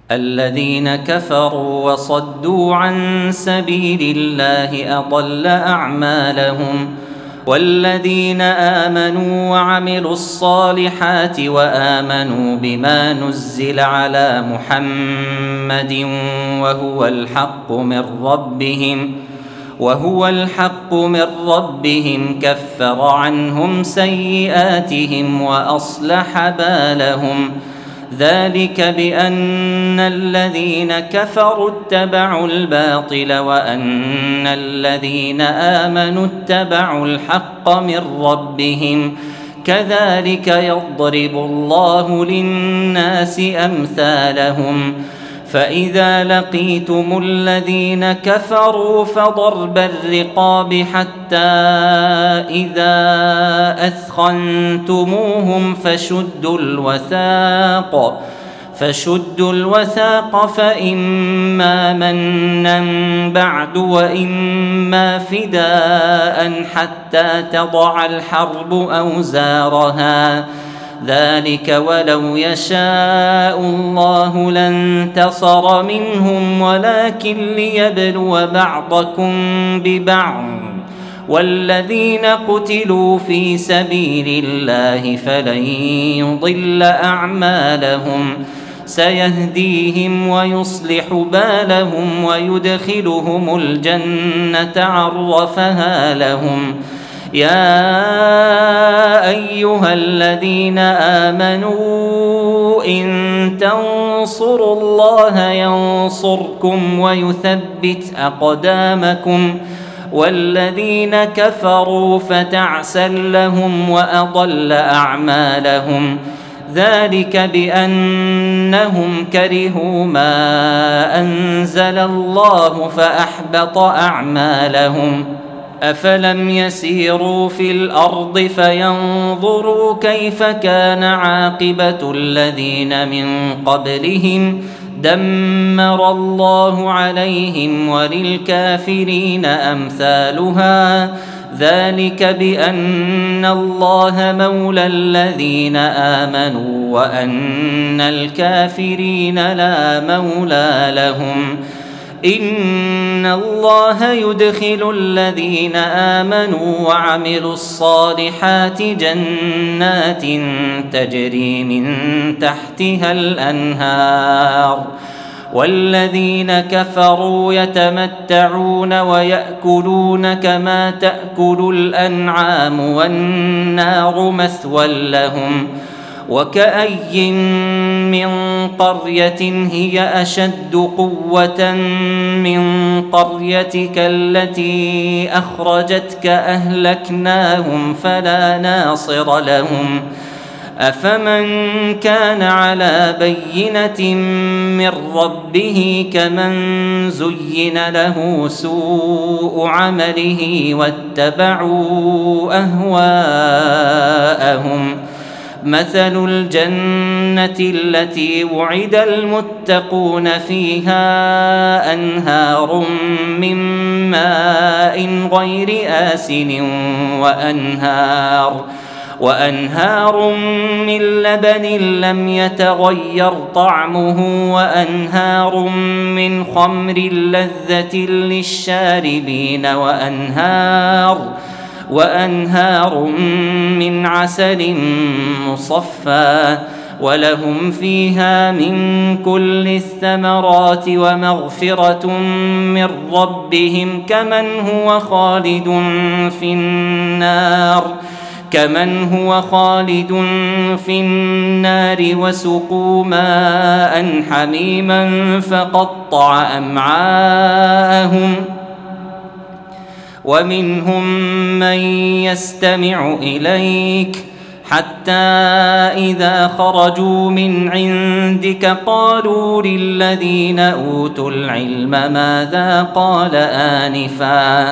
الذين كفروا وصدوا عن سبيل الله أضل أعمالهم. والذين آمنوا وعملوا الصالحات وآمنوا بما نزل على محمد وهو الحق من ربهم كفر عنهم سيئاتهم وأصلح بالهم. ذلك بأن الذين كفروا اتبعوا الباطل وأن الذين آمنوا اتبعوا الحق من ربهم. كذلك يضرب الله للناس أمثالهم. فإذا لقيتم الذين كفروا فضرب الرقاب حتى إذا أثخنتموهم فشدوا الوثاق فإما منا بعد وإما فداء حتى تضع الحرب أوزارها. ذلك ولو يشاء الله لانتصر منهم ولكن ليبلو بعضكم ببعض. والذين قتلوا في سبيل الله فلن يضل أعمالهم. سيهديهم ويصلح بالهم ويدخلهم الجنة عرفها لهم. يا أيها الذين آمنوا إن تنصروا الله ينصركم ويثبت أقدامكم. والذين كفروا فتعسا لهم وأضل أعمالهم. ذلك بأنهم كرهوا ما أنزل الله فأحبط أعمالهم. أفلم يسيروا في الأرض فينظروا كيف كان عاقبة الذين من قبلهم دمر الله عليهم وللكافرين أمثالها. ذلك بأن الله مولى الذين آمنوا وأن الكافرين لا مولى لهم. إن الله يدخل الذين آمنوا وعملوا الصالحات جنات تجري من تحتها الأنهار. والذين كفروا يتمتعون ويأكلون كما تأكل الأنعام والنار مثوى لهم. وكأي من قرية هي أشد قوة من قريتك التي أخرجتك أهلكناهم فلا ناصر لهم. أفمن كان على بينة من ربه كمن زين له سوء عمله واتبعوا أهواءهم. مثل الجنة التي وعد المتقون فيها أنهار من ماء غير آسن وأنهار من لبن لم يتغير طعمه وأنهار من خمر لذة للشاربين وأنهار من عسل مصفى ولهم فيها من كل الثمرات ومغفرة من ربهم كمن هو خالد في النار وسقوا ماء حميما فقطع أمعاءهم. ومنهم من يستمع إليك حتى إذا خرجوا من عندك قالوا للذين أوتوا العلم ماذا قال آنفا.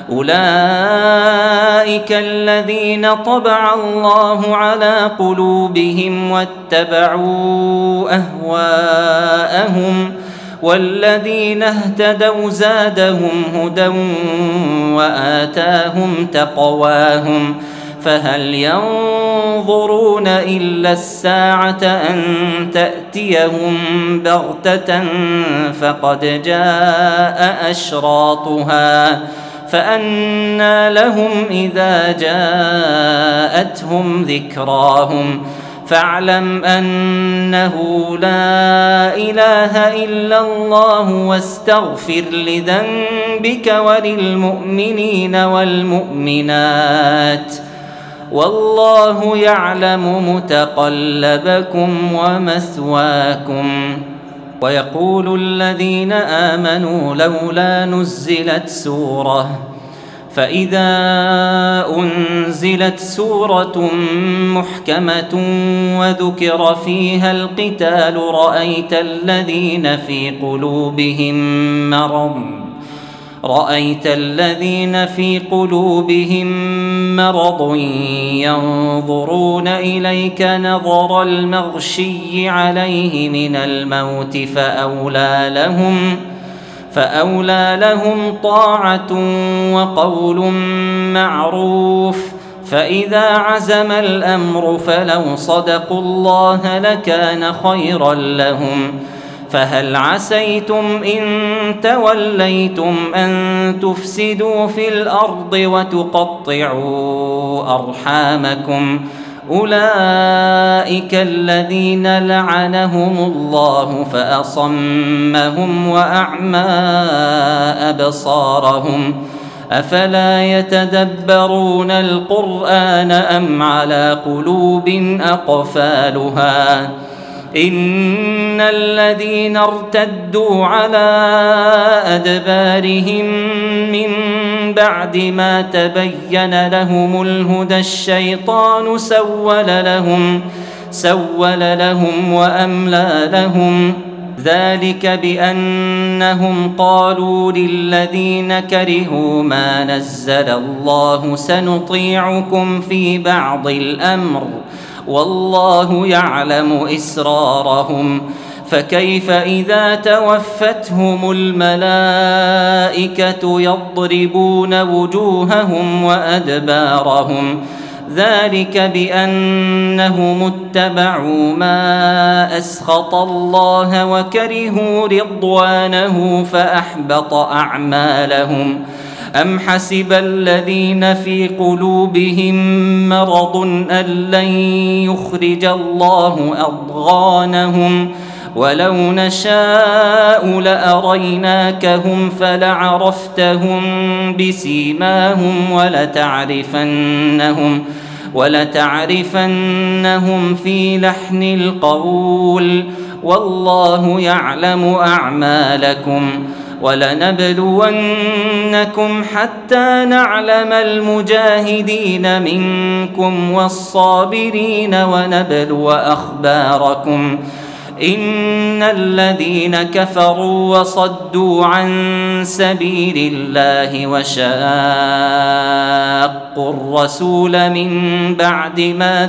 أولئك الذين طبع الله على قلوبهم واتبعوا أهواءهم. والذين اهتدوا زادهم هدى وآتاهم تقواهم فهل ينظرون إلا الساعة أن تأتيهم بغتة فقد جاء أشراطها فأنى لهم إذا جاءتهم ذكراهم فاعلم أنه لا إله إلا الله واستغفر لذنبك وللمؤمنين والمؤمنات والله يعلم متقلبكم ومثواكم. ويقول الذين آمنوا لولا نزلت سورة فإذا أنزلت سورة محكمة وذكر فيها القتال رأيت الذين في قلوبهم مرض ينظرون إليك نظر المغشي عليه من الموت فأولى لهم طاعة وقول معروف فإذا عزم الأمر فلو صدقوا الله لكان خيرا لهم. فهل عسيتم إن توليتم أن تفسدوا في الأرض وتقطعوا أرحامكم أولئك الذين لعنهم الله فأصمهم وأعمى أبصارهم أفلا يتدبرون القرآن أم على قلوب أقفالها إن الذين ارتدوا على أدبارهم من بعد ما تبين لهم الهدى الشيطان سول لهم وأملى لهم ذلك بأنهم قالوا للذين كرهوا ما نزل الله سنطيعكم في بعض الأمر والله يعلم إسرارهم فكيف إذا توفتهم الملائكة يضربون وجوههم وأدبارهم ذلك بأنهم اتبعوا ما أسخط الله وكرهوا رضوانه فأحبط أعمالهم. أم حسب الذين في قلوبهم مرض أن لن يخرج الله أضغانهم ولو نشاء لأريناكهم فلعرفتهم بسيماهم ولتعرفنهم في لحن القول والله يعلم أعمالكم. ولنبلونكم حتى نعلم المجاهدين منكم والصابرين ونبلو أخباركم إن الذين كفروا وصدوا عن سبيل الله وشاقوا الرسول من بعد ما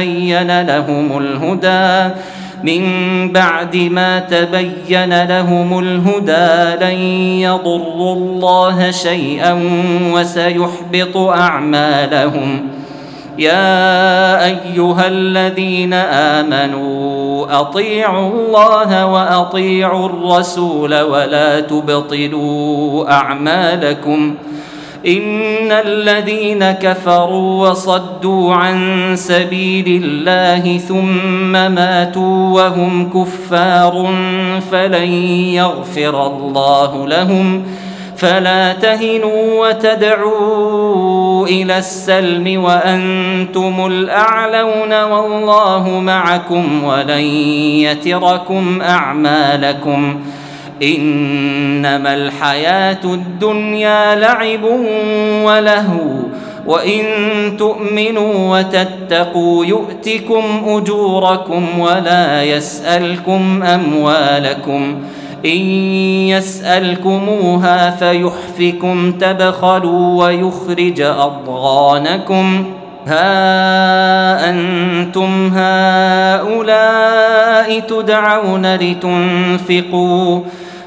تبين لهم الهدى لن يضروا الله شيئا وسيحبط أعمالهم. يا أيها الذين آمنوا أطيعوا الله وأطيعوا الرسول ولا تبطلوا أعمالكم إن الذين كفروا وصدوا عن سبيل الله ثم ماتوا وهم كفار فلن يغفر الله لهم فلا تهنوا وتدعوا إلى السلم وأنتم الأعلون والله معكم ولن يتركم أعمالكم إنما الحياة الدنيا لعب ولهو وإن تؤمنوا وتتقوا يؤتكم أجوركم ولا يسألكم أموالكم إن يسألكموها فيحفكم تبخلوا ويخرج أضغانكم ها أنتم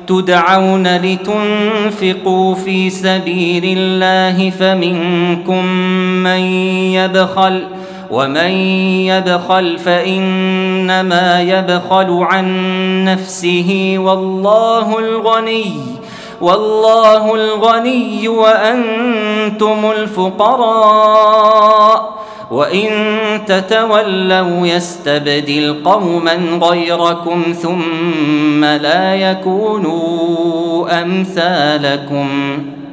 تدعون لتنفقوا في سبيل الله فمنكم من يبخل ومن يبخل فإنما يبخل عن نفسه والله الغني وأنتم الفقراء وإن تتولوا يستبدل قوما غيركم ثم لا يكونوا أمثالكم